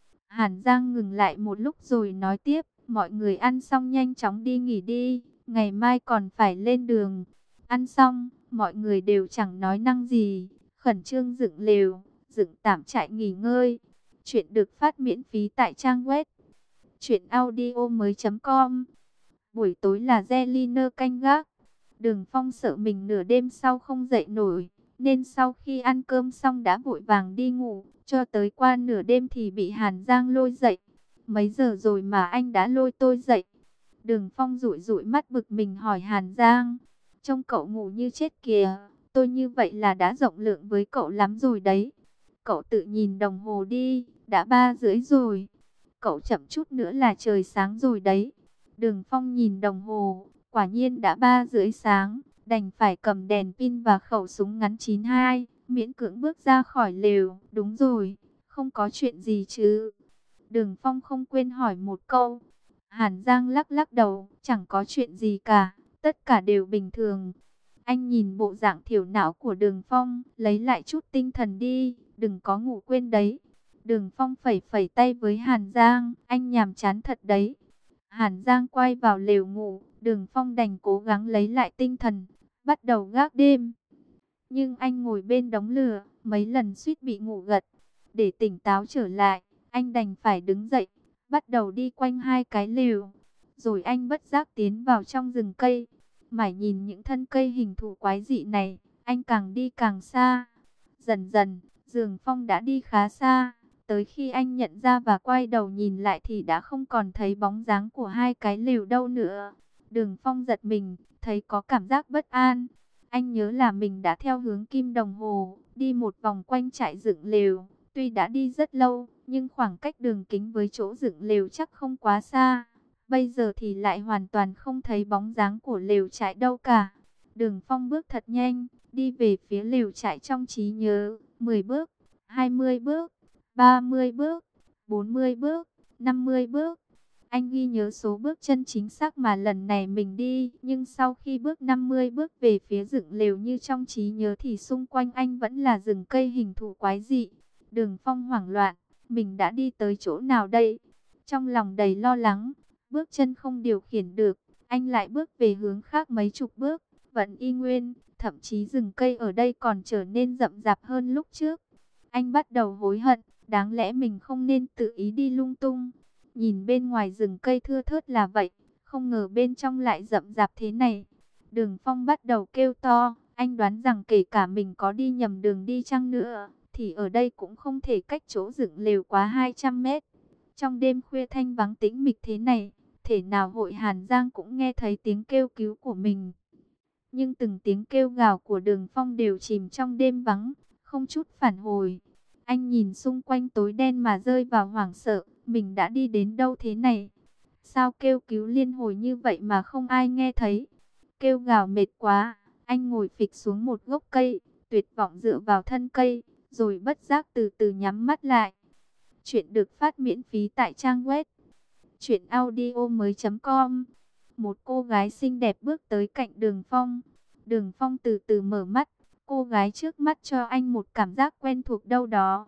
Hàn Giang ngừng lại một lúc rồi nói tiếp, mọi người ăn xong nhanh chóng đi nghỉ đi, ngày mai còn phải lên đường. Ăn xong, mọi người đều chẳng nói năng gì, khẩn trương dựng lều, dựng tạm trại nghỉ ngơi. Chuyện được phát miễn phí tại trang web truyện audio mới chấm com. Buổi tối là Zelina canh gác. Đường Phong sợ mình nửa đêm sau không dậy nổi, nên sau khi ăn cơm xong đã vội vàng đi ngủ, cho tới qua nửa đêm thì bị Hàn Giang lôi dậy. Mấy giờ rồi mà anh đã lôi tôi dậy? Đường Phong dụi dụi mắt bực mình hỏi Hàn Giang. Trông cậu ngủ như chết kìa, tôi như vậy là đã rộng lượng với cậu lắm rồi đấy. Cậu tự nhìn đồng hồ đi, đã ba rưỡi rồi. Cậu chậm chút nữa là trời sáng rồi đấy. Đường Phong nhìn đồng hồ, quả nhiên đã ba rưỡi sáng, đành phải cầm đèn pin và khẩu súng ngắn chín hai, miễn cưỡng bước ra khỏi lều. Đúng rồi, không có chuyện gì chứ? Đường Phong không quên hỏi một câu. Hàn Giang lắc lắc đầu, chẳng có chuyện gì cả, tất cả đều bình thường. Anh nhìn bộ dạng thiểu não của Đường Phong, lấy lại chút tinh thần đi, đừng có ngủ quên đấy. Đường Phong phẩy phẩy tay với Hàn Giang, anh nhàm chán thật đấy. Hàn Giang quay vào lều ngủ, Đường Phong đành cố gắng lấy lại tinh thần, bắt đầu gác đêm. Nhưng anh ngồi bên đống lửa, mấy lần suýt bị ngủ gật. Để tỉnh táo trở lại, anh đành phải đứng dậy, bắt đầu đi quanh hai cái lều. Rồi anh bất giác tiến vào trong rừng cây. Mãi nhìn những thân cây hình thù quái dị này, anh càng đi càng xa. Dần dần, Đường Phong đã đi khá xa. Tới khi anh nhận ra và quay đầu nhìn lại thì đã không còn thấy bóng dáng của hai cái lều đâu nữa. Đường Phong giật mình, thấy có cảm giác bất an. Anh nhớ là mình đã theo hướng kim đồng hồ, đi một vòng quanh trại dựng lều. Tuy đã đi rất lâu, nhưng khoảng cách đường kính với chỗ dựng lều chắc không quá xa. Bây giờ thì lại hoàn toàn không thấy bóng dáng của lều trại đâu cả. Đường Phong bước thật nhanh, đi về phía lều trại trong trí nhớ. mười bước, hai mươi bước, ba mươi bước, bốn mươi bước, năm mươi bước. Anh ghi nhớ số bước chân chính xác mà lần này mình đi. Nhưng sau khi bước năm mươi bước về phía dựng lều như trong trí nhớ thì xung quanh anh vẫn là rừng cây hình thù quái dị. Đường Phong hoảng loạn, mình đã đi tới chỗ nào đây? Trong lòng đầy lo lắng, bước chân không điều khiển được, anh lại bước về hướng khác mấy chục bước, vẫn y nguyên, thậm chí rừng cây ở đây còn trở nên rậm rạp hơn lúc trước. Anh bắt đầu hối hận, đáng lẽ mình không nên tự ý đi lung tung. Nhìn bên ngoài rừng cây thưa thớt là vậy, không ngờ bên trong lại rậm rạp thế này. Đường Phong bắt đầu kêu to, anh đoán rằng kể cả mình có đi nhầm đường đi chăng nữa, thì ở đây cũng không thể cách chỗ dựng lều quá hai trăm mét. Trong đêm khuya thanh vắng tĩnh mịch thế này, thể nào hội Hàn Giang cũng nghe thấy tiếng kêu cứu của mình. Nhưng từng tiếng kêu gào của Đường Phong đều chìm trong đêm vắng, không chút phản hồi. Anh nhìn xung quanh tối đen mà rơi vào hoảng sợ, mình đã đi đến đâu thế này? Sao kêu cứu liên hồi như vậy mà không ai nghe thấy? Kêu gào mệt quá, anh ngồi phịch xuống một gốc cây, tuyệt vọng dựa vào thân cây, rồi bất giác từ từ nhắm mắt lại. Chuyện được phát miễn phí tại trang web truyện audio mới chấm com. Một cô gái xinh đẹp bước tới cạnh Đường Phong. Đường Phong từ từ mở mắt. Cô gái trước mắt cho anh một cảm giác quen thuộc đâu đó.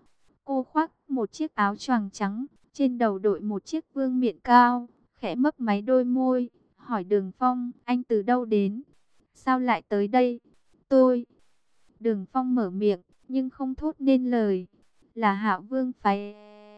Cô khoác một chiếc áo choàng trắng, trên đầu đội một chiếc vương miện cao, khẽ mấp máy đôi môi, hỏi Đường Phong, anh từ đâu đến? Sao lại tới đây? Tôi... Đường Phong mở miệng, nhưng không thốt nên lời. Là Hạo Vương phái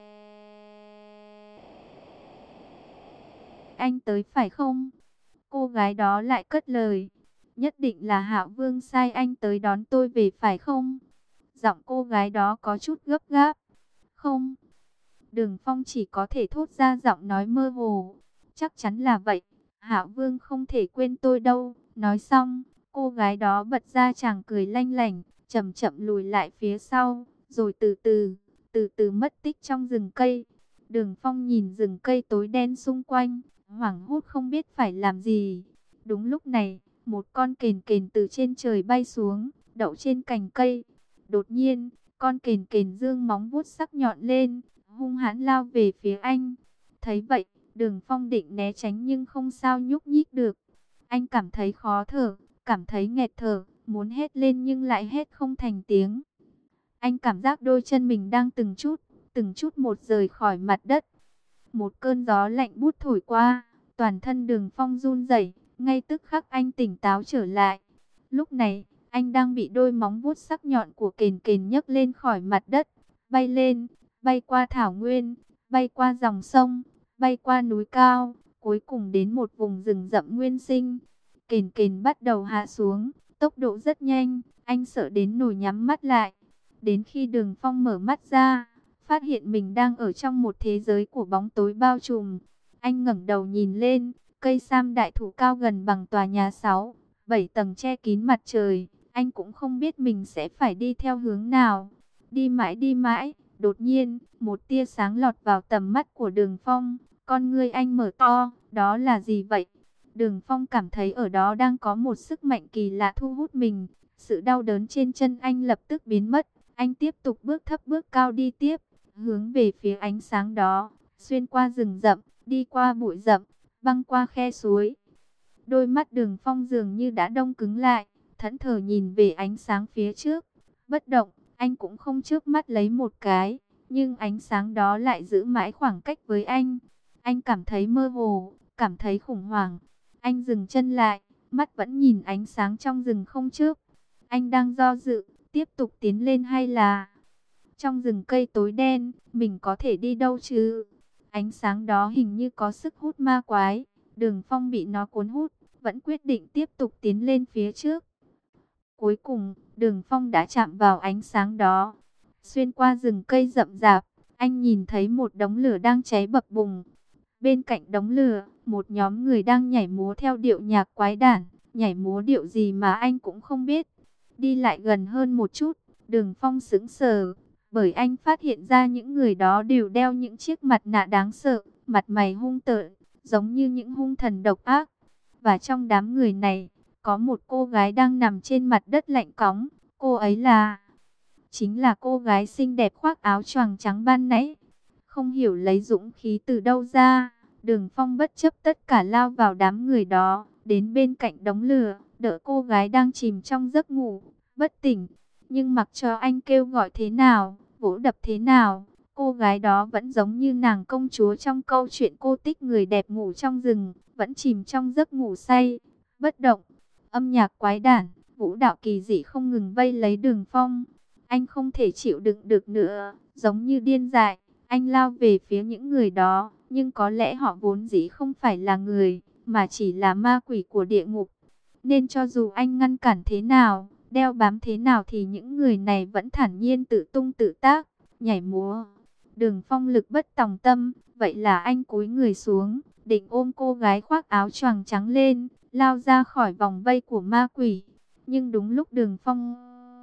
anh tới phải không? Cô gái đó lại cất lời. Nhất định là Hạo Vương sai anh tới đón tôi về phải không? Giọng cô gái đó có chút gấp gáp. Không. Đường Phong chỉ có thể thốt ra giọng nói mơ hồ. Chắc chắn là vậy. Hạo Vương không thể quên tôi đâu. Nói xong, cô gái đó bật ra chàng cười lanh lảnh, chậm chậm lùi lại phía sau, rồi từ từ, từ từ mất tích trong rừng cây. Đường Phong nhìn rừng cây tối đen xung quanh, hoảng hốt không biết phải làm gì. Đúng lúc này, một con kền kền từ trên trời bay xuống, đậu trên cành cây. Đột nhiên, con kền kền dương móng vuốt sắc nhọn lên, hung hãn lao về phía anh. Thấy vậy, Đường Phong định né tránh nhưng không sao nhúc nhích được. Anh cảm thấy khó thở, cảm thấy nghẹt thở, muốn hét lên nhưng lại hét không thành tiếng. Anh cảm giác đôi chân mình đang từng chút, từng chút một rời khỏi mặt đất. Một cơn gió lạnh bút thổi qua, toàn thân Đường Phong run rẩy, ngay tức khắc anh tỉnh táo trở lại. Lúc này, anh đang bị đôi móng vuốt sắc nhọn của kền kền nhấc lên khỏi mặt đất, bay lên, bay qua thảo nguyên, bay qua dòng sông, bay qua núi cao, cuối cùng đến một vùng rừng rậm nguyên sinh. Kền kền bắt đầu hạ xuống, tốc độ rất nhanh, anh sợ đến nổi nhắm mắt lại. Đến khi Đường Phong mở mắt ra, phát hiện mình đang ở trong một thế giới của bóng tối bao trùm. Anh ngẩng đầu nhìn lên, cây sam đại thụ cao gần bằng tòa nhà sáu, bảy tầng che kín mặt trời. Anh cũng không biết mình sẽ phải đi theo hướng nào. Đi mãi đi mãi, đột nhiên, một tia sáng lọt vào tầm mắt của Đường Phong. Con ngươi anh mở to, đó là gì vậy? Đường Phong cảm thấy ở đó đang có một sức mạnh kỳ lạ thu hút mình. Sự đau đớn trên chân anh lập tức biến mất. Anh tiếp tục bước thấp bước cao đi tiếp, hướng về phía ánh sáng đó, xuyên qua rừng rậm, đi qua bụi rậm, băng qua khe suối. Đôi mắt Đường Phong dường như đã đông cứng lại, thẫn thờ nhìn về ánh sáng phía trước. Bất động, anh cũng không chớp mắt lấy một cái, nhưng ánh sáng đó lại giữ mãi khoảng cách với anh. Anh cảm thấy mơ hồ, cảm thấy khủng hoảng. Anh dừng chân lại, mắt vẫn nhìn ánh sáng trong rừng không chớp. Anh đang do dự, tiếp tục tiến lên hay là... Trong rừng cây tối đen, mình có thể đi đâu chứ? Ánh sáng đó hình như có sức hút ma quái. Đường Phong bị nó cuốn hút, vẫn quyết định tiếp tục tiến lên phía trước. Cuối cùng, Đường Phong đã chạm vào ánh sáng đó. Xuyên qua rừng cây rậm rạp, anh nhìn thấy một đống lửa đang cháy bập bùng. Bên cạnh đống lửa, một nhóm người đang nhảy múa theo điệu nhạc quái đản. Nhảy múa điệu gì mà anh cũng không biết. Đi lại gần hơn một chút, Đường Phong sững sờ, bởi anh phát hiện ra những người đó đều đeo những chiếc mặt nạ đáng sợ, mặt mày hung tợn, giống như những hung thần độc ác. Và trong đám người này, có một cô gái đang nằm trên mặt đất lạnh cóng. Cô ấy là... chính là cô gái xinh đẹp khoác áo choàng trắng ban nãy. Không hiểu lấy dũng khí từ đâu ra, Đường Phong bất chấp tất cả lao vào đám người đó, đến bên cạnh đống lửa, đỡ cô gái đang chìm trong giấc ngủ, bất tỉnh. Nhưng mặc cho anh kêu gọi thế nào, vỗ đập thế nào, cô gái đó vẫn giống như nàng công chúa trong câu chuyện cô tích người đẹp ngủ trong rừng, vẫn chìm trong giấc ngủ say, bất động. Âm nhạc quái đản, vũ đạo kỳ dị không ngừng vây lấy Đường Phong. Anh không thể chịu đựng được nữa, giống như điên dại, anh lao về phía những người đó, nhưng có lẽ họ vốn dĩ không phải là người, mà chỉ là ma quỷ của địa ngục. Nên cho dù anh ngăn cản thế nào, đeo bám thế nào thì những người này vẫn thản nhiên tự tung tự tác, nhảy múa. Đường Phong lực bất tòng tâm, vậy là anh cúi người xuống, định ôm cô gái khoác áo choàng trắng lên, lao ra khỏi vòng vây của ma quỷ. Nhưng đúng lúc Đường Phong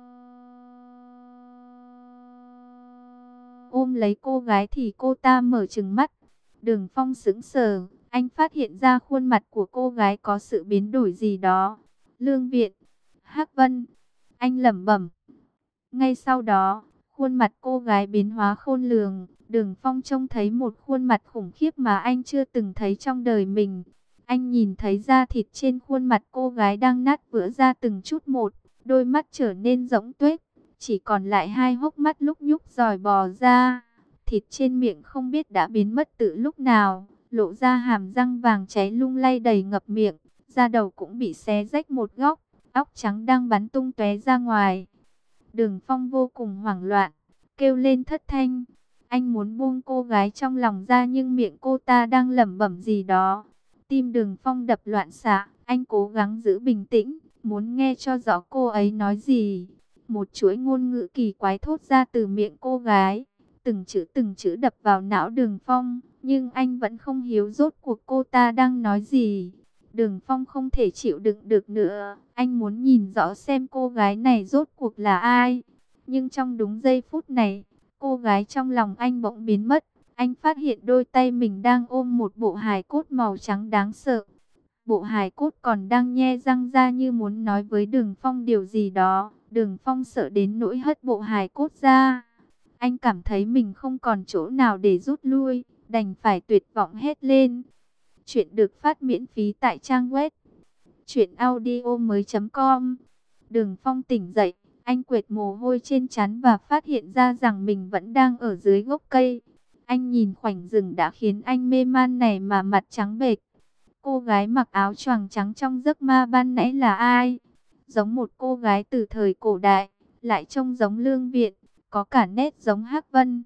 ôm lấy cô gái thì cô ta mở trừng mắt. Đường Phong sững sờ, anh phát hiện ra khuôn mặt của cô gái có sự biến đổi gì đó. Lương Viện, Hắc Vân, anh lẩm bẩm. Ngay sau đó, khuôn mặt cô gái biến hóa khôn lường. Đường Phong trông thấy một khuôn mặt khủng khiếp mà anh chưa từng thấy trong đời mình. Anh nhìn thấy da thịt trên khuôn mặt cô gái đang nát vữa ra từng chút một, đôi mắt trở nên rỗng tuếch, chỉ còn lại hai hốc mắt lúc nhúc giòi bò ra. Thịt trên miệng không biết đã biến mất từ lúc nào, lộ ra hàm răng vàng cháy lung lay đầy ngập miệng, da đầu cũng bị xé rách một góc, óc trắng đang bắn tung tóe ra ngoài. Đường Phong vô cùng hoảng loạn, kêu lên thất thanh. Anh muốn buông cô gái trong lòng ra nhưng miệng cô ta đang lẩm bẩm gì đó. Tim Đường Phong đập loạn xạ, anh cố gắng giữ bình tĩnh, muốn nghe cho rõ cô ấy nói gì. Một chuỗi ngôn ngữ kỳ quái thốt ra từ miệng cô gái, từng chữ từng chữ đập vào não Đường Phong, nhưng anh vẫn không hiểu rốt cuộc cô ta đang nói gì. Đường Phong không thể chịu đựng được nữa, anh muốn nhìn rõ xem cô gái này rốt cuộc là ai. Nhưng trong đúng giây phút này, cô gái trong lòng anh bỗng biến mất. Anh phát hiện đôi tay mình đang ôm một bộ hài cốt màu trắng đáng sợ. Bộ hài cốt còn đang nhe răng ra như muốn nói với Đường Phong điều gì đó. Đường Phong sợ đến nỗi hất bộ hài cốt ra. Anh cảm thấy mình không còn chỗ nào để rút lui, đành phải tuyệt vọng hét lên. Chuyện được phát miễn phí tại trang web truyện audio mới chấm com. Đường Phong tỉnh dậy, anh quệt mồ hôi trên trán và phát hiện ra rằng mình vẫn đang ở dưới gốc cây. Anh nhìn khoảnh rừng đã khiến anh mê man này mà mặt trắng bệch. Cô gái mặc áo choàng trắng trong giấc ma ban nãy là ai? Giống một cô gái từ thời cổ đại, lại trông giống Lương Viện, có cả nét giống Hắc Vân.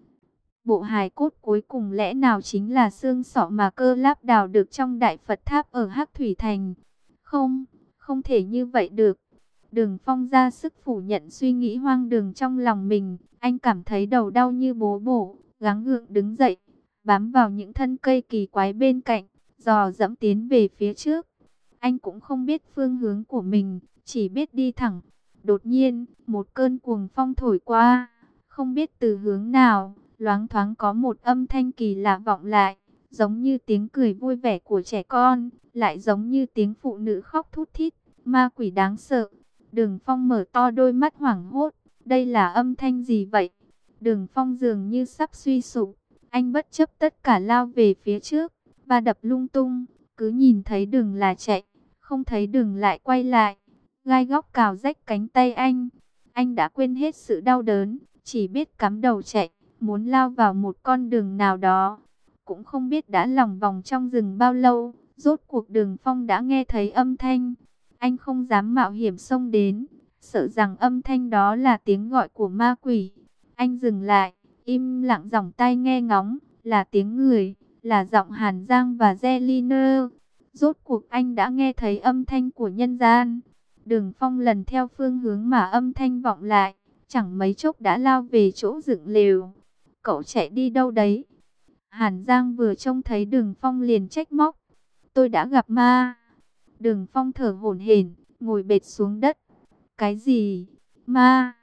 Bộ hài cốt cuối cùng lẽ nào chính là xương sọ mà Cơ Láp đào được trong Đại Phật Tháp ở Hắc Thủy Thành? Không, không thể như vậy được. Đường Phong ra sức phủ nhận suy nghĩ hoang đường trong lòng mình. Anh cảm thấy đầu đau như bố bổ, gắng gượng đứng dậy, bám vào những thân cây kỳ quái bên cạnh, dò dẫm tiến về phía trước. Anh cũng không biết phương hướng của mình, chỉ biết đi thẳng. Đột nhiên, một cơn cuồng phong thổi qua, không biết từ hướng nào, loáng thoáng có một âm thanh kỳ lạ vọng lại, giống như tiếng cười vui vẻ của trẻ con, lại giống như tiếng phụ nữ khóc thút thít, ma quỷ đáng sợ. Đường Phong mở to đôi mắt hoảng hốt, đây là âm thanh gì vậy? Đường Phong dường như sắp suy sụp, anh bất chấp tất cả lao về phía trước, và đập lung tung, cứ nhìn thấy đường là chạy, không thấy đường lại quay lại. Gai góc cào rách cánh tay anh, anh đã quên hết sự đau đớn, chỉ biết cắm đầu chạy, muốn lao vào một con đường nào đó. Cũng không biết đã lòng vòng trong rừng bao lâu, rốt cuộc Đường Phong đã nghe thấy âm thanh. Anh không dám mạo hiểm xông đến, sợ rằng âm thanh đó là tiếng gọi của ma quỷ. Anh dừng lại, im lặng dòng tai nghe ngóng, là tiếng người, là giọng Hàn Giang và Zeliner. Rốt cuộc anh đã nghe thấy âm thanh của nhân gian. Đường Phong lần theo phương hướng mà âm thanh vọng lại, chẳng mấy chốc đã lao về chỗ dựng lều. Cậu chạy đi đâu đấy? Hàn Giang vừa trông thấy Đường Phong liền trách móc. Tôi đã gặp ma. Đường Phong thở hổn hển, ngồi bệt xuống đất. Cái gì? Ma?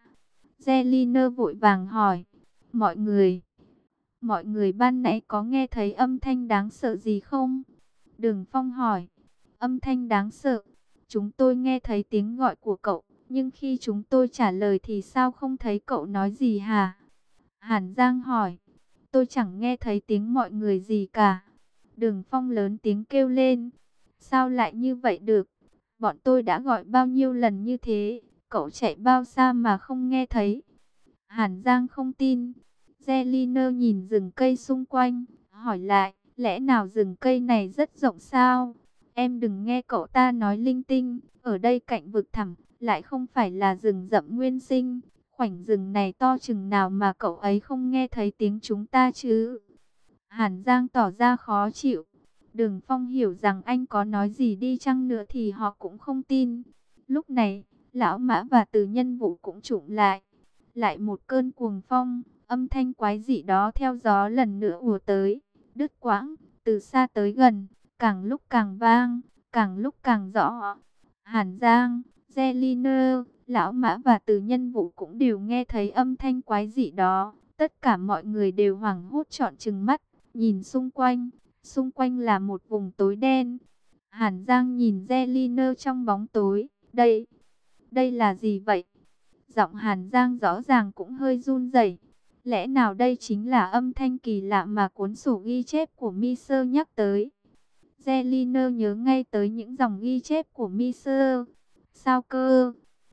Zeliner vội vàng hỏi. Mọi người, mọi người ban nãy có nghe thấy âm thanh đáng sợ gì không? Đường Phong hỏi. Âm thanh đáng sợ? Chúng tôi nghe thấy tiếng gọi của cậu, nhưng khi chúng tôi trả lời thì sao không thấy cậu nói gì hả? Hàn Giang hỏi. Tôi chẳng nghe thấy tiếng mọi người gì cả. Đường Phong lớn tiếng kêu lên. Sao lại như vậy được? Bọn tôi đã gọi bao nhiêu lần như thế, cậu chạy bao xa mà không nghe thấy? Hàn Giang không tin. Zeliner nhìn rừng cây xung quanh, hỏi lại, lẽ nào rừng cây này rất rộng sao? Em đừng nghe cậu ta nói linh tinh, ở đây cạnh vực thẳm, lại không phải là rừng rậm nguyên sinh. Khoảnh rừng này to chừng nào mà cậu ấy không nghe thấy tiếng chúng ta chứ? Hàn Giang tỏ ra khó chịu. Đường Phong hiểu rằng anh có nói gì đi chăng nữa thì họ cũng không tin. Lúc này, Lão Mã và Từ Nhân Vũ cũng trụm lại. Lại một cơn cuồng phong, âm thanh quái dị đó theo gió lần nữa ùa tới. Đứt quãng, từ xa tới gần, càng lúc càng vang, càng lúc càng rõ. Hàn Giang, Zeliner, Lão Mã và Từ Nhân Vũ cũng đều nghe thấy âm thanh quái dị đó. Tất cả mọi người đều hoảng hốt trọn trừng mắt, nhìn xung quanh. Xung quanh là một vùng tối đen. Hàn Giang nhìn Zeliner trong bóng tối. Đây, đây là gì vậy? Giọng Hàn Giang rõ ràng cũng hơi run rẩy. Lẽ nào đây chính là âm thanh kỳ lạ mà cuốn sổ ghi chép của Miser nhắc tới? Zeliner nhớ ngay tới những dòng ghi chép của Miser. Sao cơ?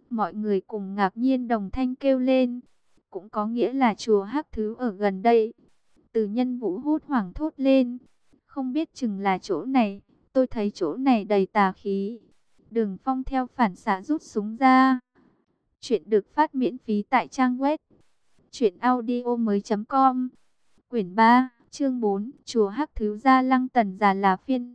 Mọi người cùng ngạc nhiên đồng thanh kêu lên. Cũng có nghĩa là chùa Hắc Thứ ở gần đây. Từ Nhân Vũ hốt hoảng thốt lên. Không biết chừng là chỗ này. Tôi thấy chỗ này đầy tà khí. Đường Phong theo phản xạ rút súng ra. Chuyện được phát miễn phí tại trang web truyện audio mới chấm com. Quyển ba, chương bốn, chùa Hắc Thứ Gia Lăng Tần già là phiên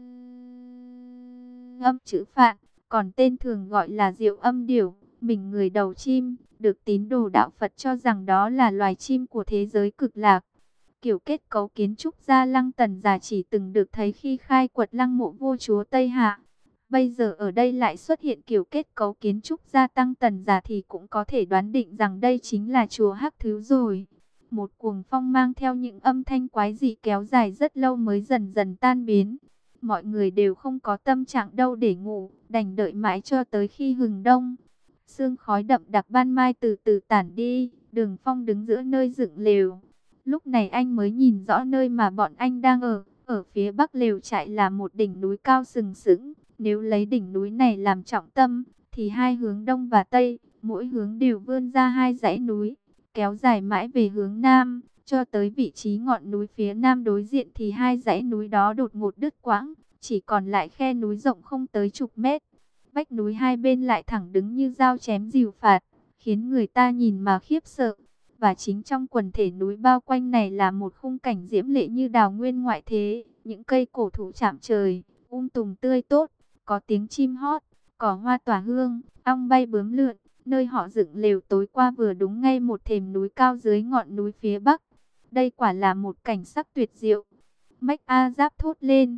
âm chữ Phạn, còn tên thường gọi là Diệu Âm Điểu, mình người đầu chim, được tín đồ đạo Phật cho rằng đó là loài chim của thế giới cực lạc. Kiểu kết cấu kiến trúc Gia Lăng Tần già chỉ từng được thấy khi khai quật lăng mộ vua chúa Tây Hạ. Bây giờ ở đây lại xuất hiện kiểu kết cấu kiến trúc gia tăng tần giả thì cũng có thể đoán định rằng đây chính là chùa Hắc Thứ rồi. Một cuồng phong mang theo những âm thanh quái dị kéo dài rất lâu mới dần dần tan biến. Mọi người đều không có tâm trạng đâu để ngủ, đành đợi mãi cho tới khi hừng đông. Sương khói đậm đặc ban mai từ từ tản đi, Đường Phong đứng giữa nơi dựng lều. Lúc này anh mới nhìn rõ nơi mà bọn anh đang ở. Ở phía bắc lều trại là một đỉnh núi cao sừng sững. Nếu lấy đỉnh núi này làm trọng tâm, thì hai hướng đông và tây, mỗi hướng đều vươn ra hai dãy núi, kéo dài mãi về hướng nam, cho tới vị trí ngọn núi phía nam đối diện thì hai dãy núi đó đột ngột đứt quãng, chỉ còn lại khe núi rộng không tới chục mét. Vách núi hai bên lại thẳng đứng như dao chém dìu phạt, khiến người ta nhìn mà khiếp sợ. Và chính trong quần thể núi bao quanh này là một khung cảnh diễm lệ như đào nguyên ngoại thế, những cây cổ thụ chạm trời, um tùm tươi tốt. Có tiếng chim hót, cỏ hoa tỏa hương, ong bay bướm lượn. Nơi họ dựng lều tối qua vừa đúng ngay một thềm núi cao dưới ngọn núi phía bắc. Đây quả là một cảnh sắc tuyệt diệu. Mách A Giáp thốt lên.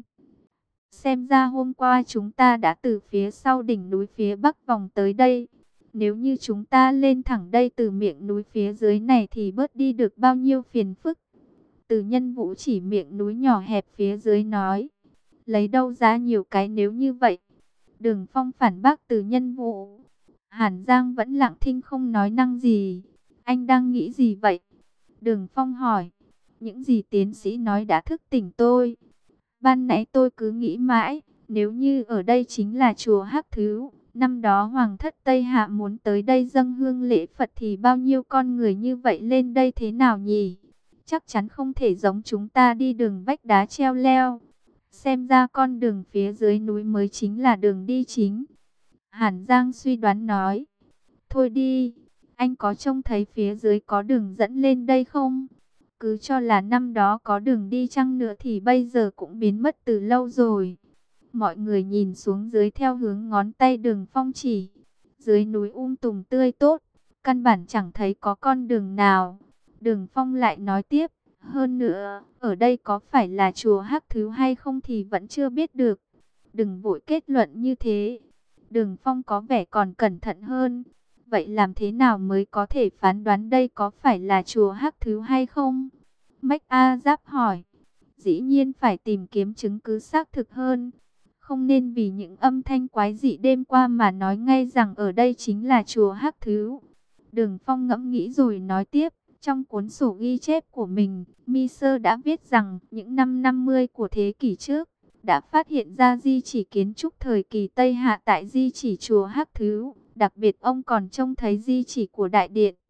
Xem ra hôm qua chúng ta đã từ phía sau đỉnh núi phía bắc vòng tới đây. Nếu như chúng ta lên thẳng đây từ miệng núi phía dưới này thì bớt đi được bao nhiêu phiền phức. Từ Nhân Vũ chỉ miệng núi nhỏ hẹp phía dưới nói. Lấy đâu ra nhiều cái nếu như vậy? Đường Phong phản bác Từ Nhân Vũ. Hàn Giang vẫn lặng thinh không nói năng gì. Anh đang nghĩ gì vậy? Đường Phong hỏi. Những gì tiến sĩ nói đã thức tỉnh tôi. Ban nãy tôi cứ nghĩ mãi, nếu như ở đây chính là chùa Hắc Thứ, năm đó Hoàng thất Tây Hạ muốn tới đây dâng hương lễ Phật thì bao nhiêu con người như vậy lên đây thế nào nhỉ? Chắc chắn không thể giống chúng ta đi đường vách đá treo leo. Xem ra con đường phía dưới núi mới chính là đường đi chính. Hàn Giang suy đoán nói. Thôi đi, anh có trông thấy phía dưới có đường dẫn lên đây không? Cứ cho là năm đó có đường đi chăng nữa thì bây giờ cũng biến mất từ lâu rồi. Mọi người nhìn xuống dưới theo hướng ngón tay Đường Phong chỉ. Dưới núi um tùm tươi tốt, căn bản chẳng thấy có con đường nào. Đường Phong lại nói tiếp. Hơn nữa, ở đây có phải là chùa Hắc Thứ hay không thì vẫn chưa biết được. Đừng vội kết luận như thế. Đường Phong có vẻ còn cẩn thận hơn. Vậy làm thế nào mới có thể phán đoán đây có phải là chùa Hắc Thứ hay không? Mách A Giáp hỏi. Dĩ nhiên phải tìm kiếm chứng cứ xác thực hơn. Không nên vì những âm thanh quái dị đêm qua mà nói ngay rằng ở đây chính là chùa Hắc Thứ. Đường Phong ngẫm nghĩ rồi nói tiếp. Trong cuốn sổ ghi chép của mình, Miser đã viết rằng những năm năm mươi của thế kỷ trước, đã phát hiện ra di chỉ kiến trúc thời kỳ Tây Hạ tại di chỉ chùa Hắc Thứ. Đặc biệt ông còn trông thấy di chỉ của đại điện,